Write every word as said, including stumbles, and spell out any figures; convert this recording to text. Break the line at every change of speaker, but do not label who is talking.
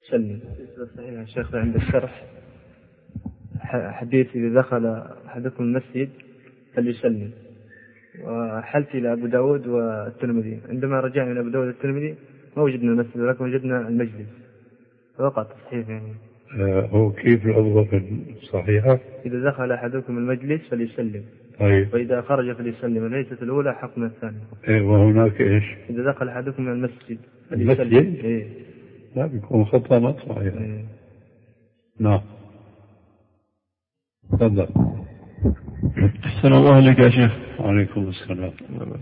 سلم. صحيح يا شيخ عند الشرح حديث إذا دخل أحدكم المسجد فليسلم، وحلت إلى أبو داود والترمذي. عندما رجعنا إلى أبو داود والترمذي ما وجدنا المسجد ولكن وجدنا المجلس، فوقع تصحيح يعني.
هو كيف الأفضل في الصحيحة؟
إذا دخل أحدكم المجلس فليسلم،
طيب.
وإذا خرج فليسلم، ليست الأولى حق من الثانية.
إيه وهناك إيش؟
إذا دخل أحدكم من المسجد
المسجد؟
إيه؟
لا بيكون خطأ مطلع يعني. إيه؟ نعم. تفضل.
أحسن الله إليك يا شيخ.
وعليكم السلام.